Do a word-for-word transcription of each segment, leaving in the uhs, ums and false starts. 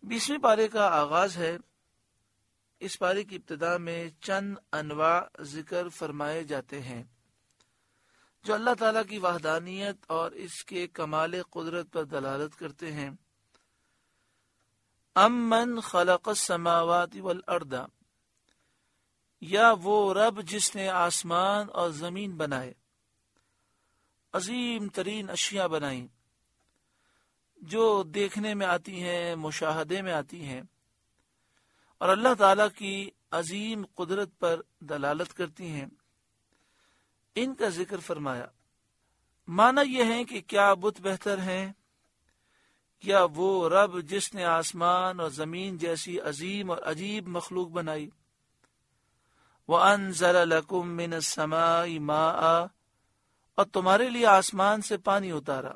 بیسویں پارے کا آغاز ہے۔ اس پارے کی ابتدا میں چند انواع ذکر فرمائے جاتے ہیں جو اللہ تعالیٰ کی وحدانیت اور اس کے کمال قدرت پر دلالت کرتے ہیں۔ امن خلق السماوات والارض، یا وہ رب جس نے آسمان اور زمین بنائے، عظیم ترین اشیاء بنائیں جو دیکھنے میں آتی ہیں، مشاہدے میں آتی ہیں اور اللہ تعالیٰ کی عظیم قدرت پر دلالت کرتی ہیں، ان کا ذکر فرمایا۔ معنی یہ ہے کہ کیا بت بہتر ہیں یا وہ رب جس نے آسمان اور زمین جیسی عظیم اور عجیب مخلوق بنائی؟ وَأَنزَلَ لَكُم مِّنَ السَّمَاءِ مَاءً، اور تمہارے لیے آسمان سے پانی اتارا۔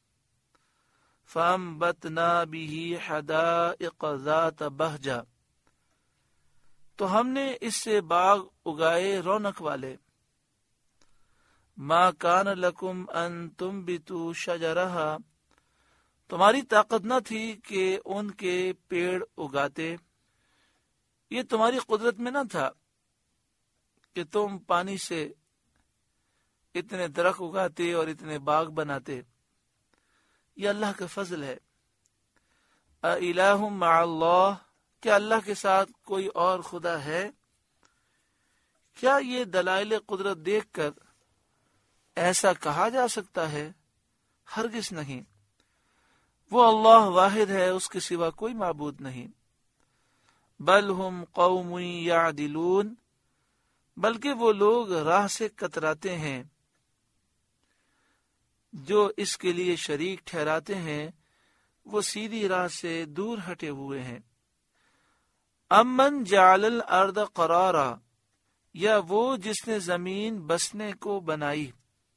فَأَنبَتْنَا بِهِ حَدَائِقَ ذَاتَ بَهْجَةٍ، تو ہم نے اس سے باغ اگائے رونق والے۔ مَا كَانَ لَكُمْ أَن تُنبِتُوا شَجَرَهَا، تمہاری طاقت نہ تھی کہ ان کے پیڑ اگاتے، یہ تمہاری قدرت میں نہ تھا کہ تم پانی سے اتنے درخت اگاتے اور اتنے باغ بناتے، یہ اللہ کا فضل ہے۔ اَإِلَٰهٌ مَّعَ اللَّهِ، کیا اللہ کے ساتھ کوئی اور خدا ہے؟ کیا یہ دلائل قدرت دیکھ کر ایسا کہا جا سکتا ہے؟ ہرگز نہیں۔ وہ اللہ واحد ہے، اس کے سوا کوئی معبود نہیں۔ بل ہم قوم یعدلون، بلکہ وہ لوگ راہ سے کتراتے ہیں، جو اس کے لیے شریک ٹھہراتے ہیں وہ سیدھی راہ سے دور ہٹے ہوئے ہیں۔ امن جعل الارض قرارا، یا وہ جس نے زمین بسنے کو بنائی،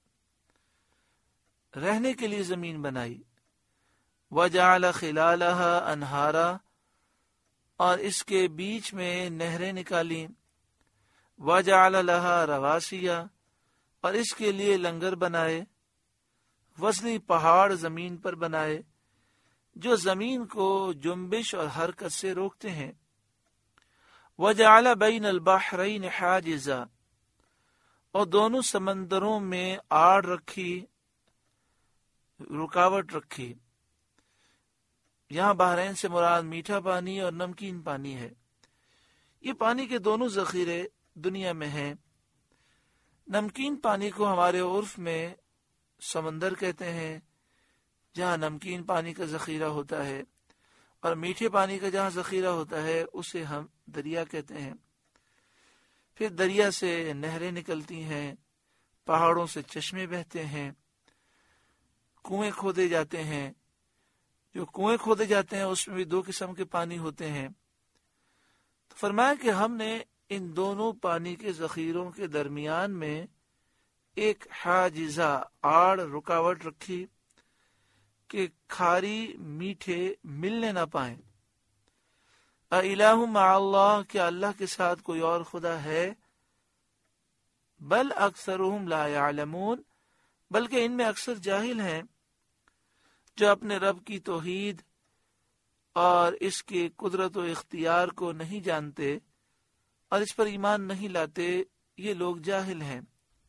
رہنے کے لیے زمین بنائی۔ وجعل خلالها انہارا، اور اس کے بیچ میں نہریں نکالیں۔ وجعل لها رواسیا، اور اس کے لیے لنگر بنائے۔ وزنی پہاڑ زمین پر بنائے جو زمین کو جنبش اور حرکت سے روکتے ہیں۔ وجعل بین البحرین حاجزا، اور دونوں سمندروں میں آڑ رکھی، رکاوٹ رکھی۔ یہاں بحرین سے مراد میٹھا پانی اور نمکین پانی ہے۔ یہ پانی کے دونوں ذخیرے دنیا میں ہیں۔ نمکین پانی کو ہمارے عرف میں سمندر کہتے ہیں، جہاں نمکین پانی کا ذخیرہ ہوتا ہے، اور میٹھے پانی کا جہاں ذخیرہ ہوتا ہے اسے ہم دریا کہتے ہیں۔ پھر دریا سے نہریں نکلتی ہیں، پہاڑوں سے چشمے بہتے ہیں، کنویں کھودے جاتے ہیں۔ جو کنویں کھودے جاتے ہیں اس میں بھی دو قسم کے پانی ہوتے ہیں۔ تو فرمایا کہ ہم نے ان دونوں پانی کے ذخیروں کے درمیان میں ایک حاجزہ، آڑ، رکاوٹ رکھی کہ کھاری میٹھے ملنے نہ پائیں۔ اَإِلَٰهٌ مَّعَ اللَّهِ، کیا اللہ کے ساتھ کوئی اور خدا ہے؟ بل اکثرهم لا يعلمون، بلکہ ان میں اکثر جاہل ہیں جو اپنے رب کی توحید اور اس کے قدرت و اختیار کو نہیں جانتے اور اس پر ایمان نہیں لاتے، یہ لوگ جاہل ہیں۔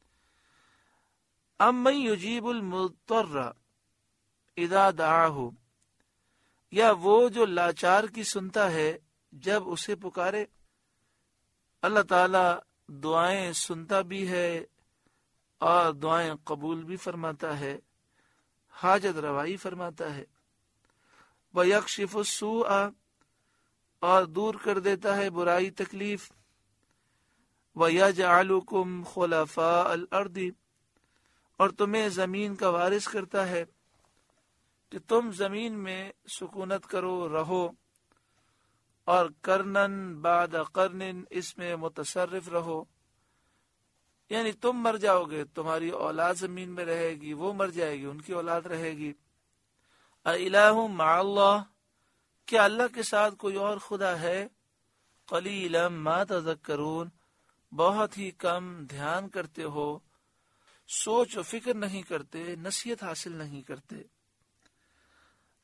امن یجیب المضطر اذا دعاہ، یا وہ جو لاچار کی سنتا ہے جب اسے پکارے۔ اللہ تعالی دعائیں سنتا بھی ہے اور دعائیں قبول بھی فرماتا ہے، حاجت روائی فرماتا ہے۔ وَيَكْشِفُ السُّوءَ، اور دور کر دیتا ہے برائی تکلیف۔ وَيَجْعَلُكُمْ خُلَفَاءَ الْأَرْضِ، اور تمہیں زمین کا وارث کرتا ہے کہ تم زمین میں سکونت کرو، رہو، اور کرنن بعد قرن، اس میں متصرف رہو، یعنی تم مر جاؤ گے، تمہاری اولاد زمین میں رہے گی، وہ مر جائے گی، ان کی اولاد رہے گی۔ اَإِلَٰهٌ مَّعَ اللَّهِ، کیا اللہ کے ساتھ کوئی اور خدا ہے؟ قَلِيلًا مَا تَذَكَّرُونَ، بہت ہی کم دھیان کرتے ہو، سوچ و فکر نہیں کرتے، نصیحت حاصل نہیں کرتے۔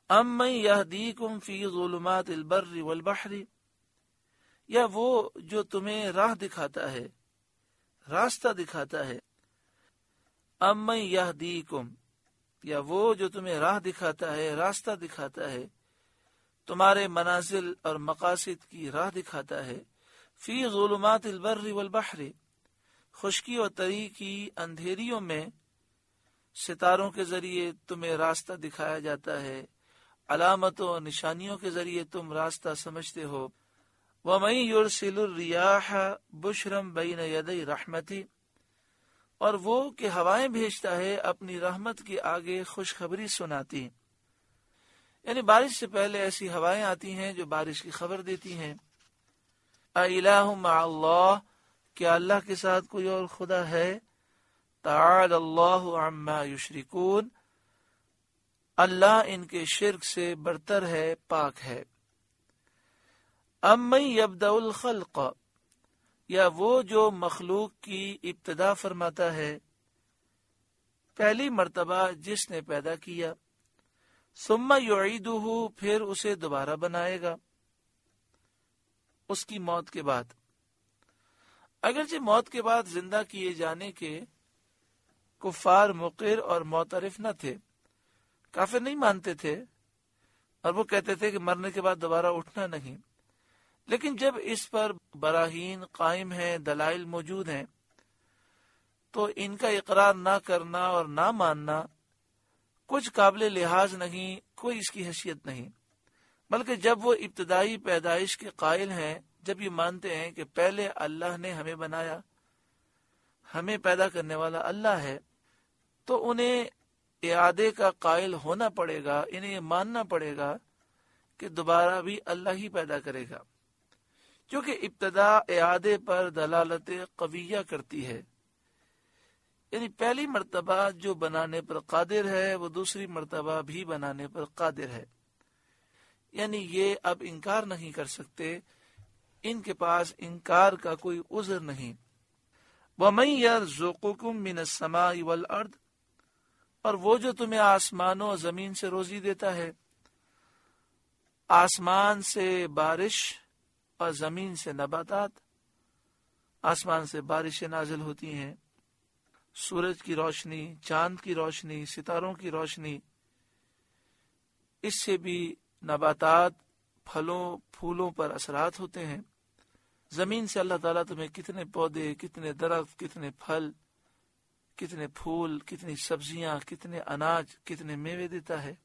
امن یہدیکم فی ظلمات البر والبحر، یا وہ جو تمہیں راہ دکھاتا ہے، راستہ دکھاتا ہے. امن یہدیکم، یا وہ جو تمہیں راہ دکھاتا ہے، راستہ دکھاتا ہے، تمہارے منازل اور مقاصد کی راہ دکھاتا ہے. فی ظلمات البر والبحر، خشکی اور تری کی اندھیریوں میں ستاروں کے ذریعے تمہیں راستہ دکھایا جاتا ہے، علامتوں اور نشانیوں کے ذریعے تم راستہ سمجھتے ہو. وَمَن يُرْسِلُ الرِّيَاحَ بُشْرًا بَيْنَ يَدَيْ رَحْمَتِهِ، اور وہ کہ ہوائیں بھیجتا ہے اپنی رحمت کے آگے خوشخبری سناتی. یعنی بارش سے پہلے ایسی ہوائیں آتی ہیں جو بارش کی خبر دیتی ہیں. اَإِلَٰهٌ مَّعَ اللَّهِ، کیا اللہ کے ساتھ کوئی اور خدا ہے؟ تَعَالَى اللَّهُ عَمَّا يُشْرِكُونَ، اللہ ان کے شرک سے برتر ہے، پاک ہے. اَمَّن يَبْدَأُ الْخَلْقَ، یا وہ جو مخلوق کی ابتدا فرماتا ہے، پہلی مرتبہ جس نے پیدا کیا. ثم یعیدہ، پھر اسے دوبارہ بنائے گا اس کی موت کے بعد. اگرچہ موت کے بعد زندہ کیے جانے کے کفار مقر اور معترف نہ تھے، کافر نہیں مانتے تھے، اور وہ کہتے تھے کہ مرنے کے بعد دوبارہ اٹھنا نہیں. لیکن جب اس پر براہین قائم ہیں، دلائل موجود ہیں، تو ان کا اقرار نہ کرنا اور نہ ماننا کچھ قابل لحاظ نہیں، کوئی اس کی حیثیت نہیں. بلکہ جب وہ ابتدائی پیدائش کے قائل ہیں، جب یہ مانتے ہیں کہ پہلے اللہ نے ہمیں بنایا، ہمیں پیدا کرنے والا اللہ ہے، تو انہیں اعادے کا قائل ہونا پڑے گا، انہیں یہ ماننا پڑے گا کہ دوبارہ بھی اللہ ہی پیدا کرے گا، کیونکہ ابتدا اعادے پر دلالت قویہ کرتی ہے. یعنی پہلی مرتبہ جو بنانے پر قادر ہے وہ دوسری مرتبہ بھی بنانے پر قادر ہے. یعنی یہ اب انکار نہیں کر سکتے، ان کے پاس انکار کا کوئی عذر نہیں. وَمَن يَرْزُقُكُم مِّنَ السَّمَاءِ وَالْأَرْضِ، اور وہ جو تمہیں آسمانوں اور زمین سے روزی دیتا ہے. آسمان سے بارش اور زمین سے نباتات. آسمان سے بارشیں نازل ہوتی ہیں، سورج کی روشنی، چاند کی روشنی، ستاروں کی روشنی، اس سے بھی نباتات، پھلوں پھولوں پر اثرات ہوتے ہیں. زمین سے اللہ تعالیٰ تمہیں کتنے پودے، کتنے درخت، کتنے پھل، کتنے پھول، کتنی سبزیاں، کتنے اناج، کتنے میوے دیتا ہے.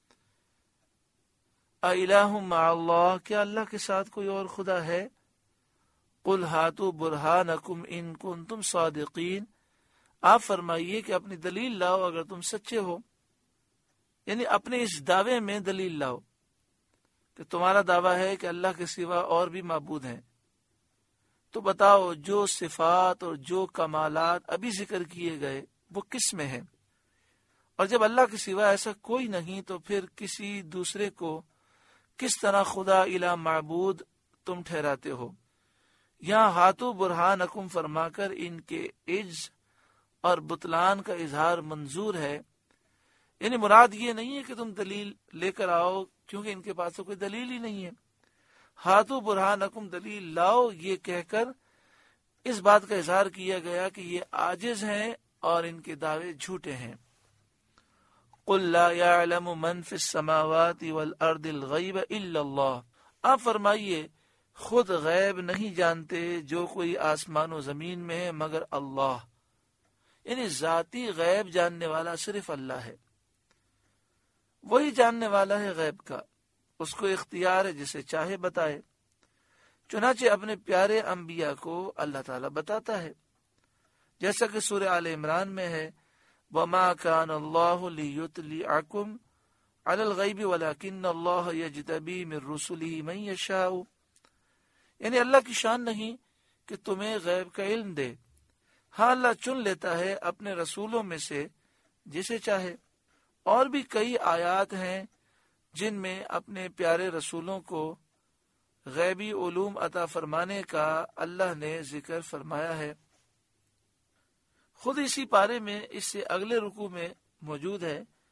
اَإِلَٰهٌ مَّعَ اللَّهِ، کیا اللہ کے ساتھ کوئی اور خدا ہے؟ قُلْ هَاتُوا بُرْهَانَكُمْ إِن كُنتُمْ صَادِقِينَ، آپ فرمائیے کہ اپنی دلیل لاؤ اگر تم سچے ہو. یعنی اپنے اس دعوے میں دلیل لاؤ کہ تمہارا دعویٰ ہے کہ اللہ کے سوا اور بھی معبود ہیں، تو بتاؤ جو صفات اور جو کمالات ابھی ذکر کیے گئے وہ کس میں ہیں؟ اور جب اللہ کے سوا ایسا کوئی نہیں تو پھر کسی دوسرے کو کس طرح خدا الہ معبود تم ٹھہراتے ہو؟ یہاں ہاتھو برہانکم فرما کر ان کے عجز اور بطلان کا اظہار منظور ہے. یعنی مراد یہ نہیں ہے کہ تم دلیل لے کر آؤ، کیونکہ ان کے پاس تو کوئی دلیل ہی نہیں ہے. ہاتھو برہانکم، دلیل لاؤ، یہ کہہ کر اس بات کا اظہار کیا گیا کہ یہ عاجز ہیں اور ان کے دعوے جھوٹے ہیں. قُلْ لَا يَعْلَمُ مَنْ فِي السَّمَاوَاتِ وَالْأَرْضِ الْغَيْبَ إِلَّا اللَّهُ، آپ فرمائیے خود غیب نہیں جانتے جو کوئی آسمان و زمین میں ہے مگر اللہ. یعنی ذاتی غیب جاننے والا صرف اللہ ہے، وہی جاننے والا ہے غیب کا، اس کو اختیار ہے جسے چاہے بتائے. چنانچہ اپنے پیارے انبیاء کو اللہ تعالیٰ بتاتا ہے، جیسا کہ سورہ آل عمران میں ہے، وَمَا كَانَ اللَّهُ لِيُطْلِعَكُمْ عَلَى الْغَيْبِ وَلَكِنَّ اللَّهَ يَجْتَبِي مِن رُّسُلِهِ مَن يَشَاءُ. یعنی اللہ کی شان نہیں کہ تمہیں غیب کا علم دے، ہاں اللہ چن لیتا ہے اپنے رسولوں میں سے جسے چاہے. اور بھی کئی آیات ہیں جن میں اپنے پیارے رسولوں کو غیبی علوم عطا فرمانے کا اللہ نے ذکر فرمایا ہے. خود اسی پارے میں اس سے اگلے رکوع میں موجود ہے،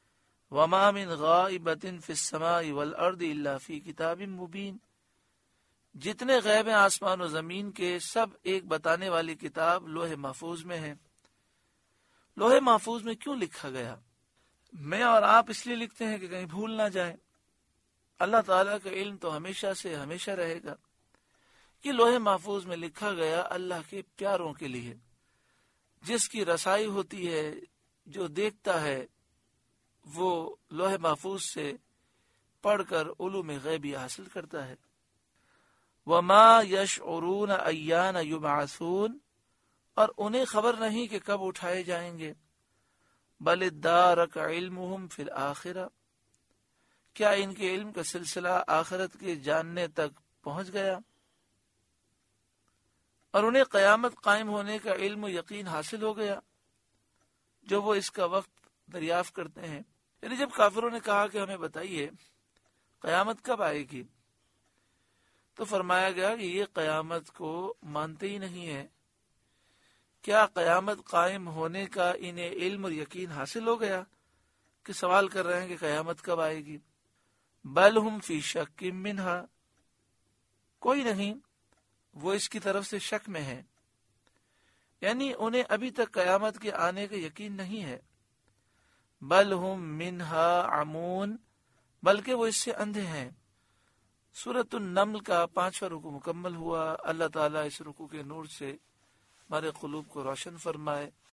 وما من غائبۃ فی السماء والارض الا فی کتاب مبین، جتنے غیب ہیں آسمان و زمین کے سب ایک بتانے والی کتاب لوح محفوظ میں ہے۔ لوح محفوظ میں کیوں لکھا گیا؟ میں اور آپ اس لیے لکھتے ہیں کہ کہیں بھول نہ جائیں۔ اللہ تعالیٰ کا علم تو ہمیشہ سے ہمیشہ رہے گا۔ یہ لوح محفوظ میں لکھا گیا اللہ کے پیاروں کے لیے، جس کی رسائی ہوتی ہے، جو دیکھتا ہے وہ لوح محفوظ سے پڑھ کر علوم غیبی حاصل کرتا ہے۔ وما یشعرون ایان یبعثون، اور انہیں خبر نہیں کہ کب اٹھائے جائیں گے۔ بل ادارک علمہم فی الآخرہ، کیا ان کے علم کا سلسلہ آخرت کے جاننے تک پہنچ گیا، اور انہیں قیامت قائم ہونے کا علم و یقین حاصل ہو گیا جو وہ اس کا وقت دریافت کرتے ہیں۔ یعنی جب کافروں نے کہا کہ ہمیں بتائیے قیامت کب آئے گی، تو فرمایا گیا کہ یہ قیامت کو مانتے ہی نہیں ہے۔ کیا قیامت قائم ہونے کا انہیں علم اور یقین حاصل ہو گیا کہ سوال کر رہے ہیں کہ قیامت کب آئے گی؟ بل ہم فی شک منہا، کوئی نہیں، وہ اس کی طرف سے شک میں ہے، یعنی انہیں ابھی تک قیامت کے آنے کا یقین نہیں ہے۔ بل ہم منہا عمون، بلکہ وہ اس سے اندھے ہیں۔ سورۃ النمل کا پانچواں رکوع مکمل ہوا۔ اللہ تعالیٰ اس رکوع کے نور سے ہمارے قلوب کو روشن فرمائے۔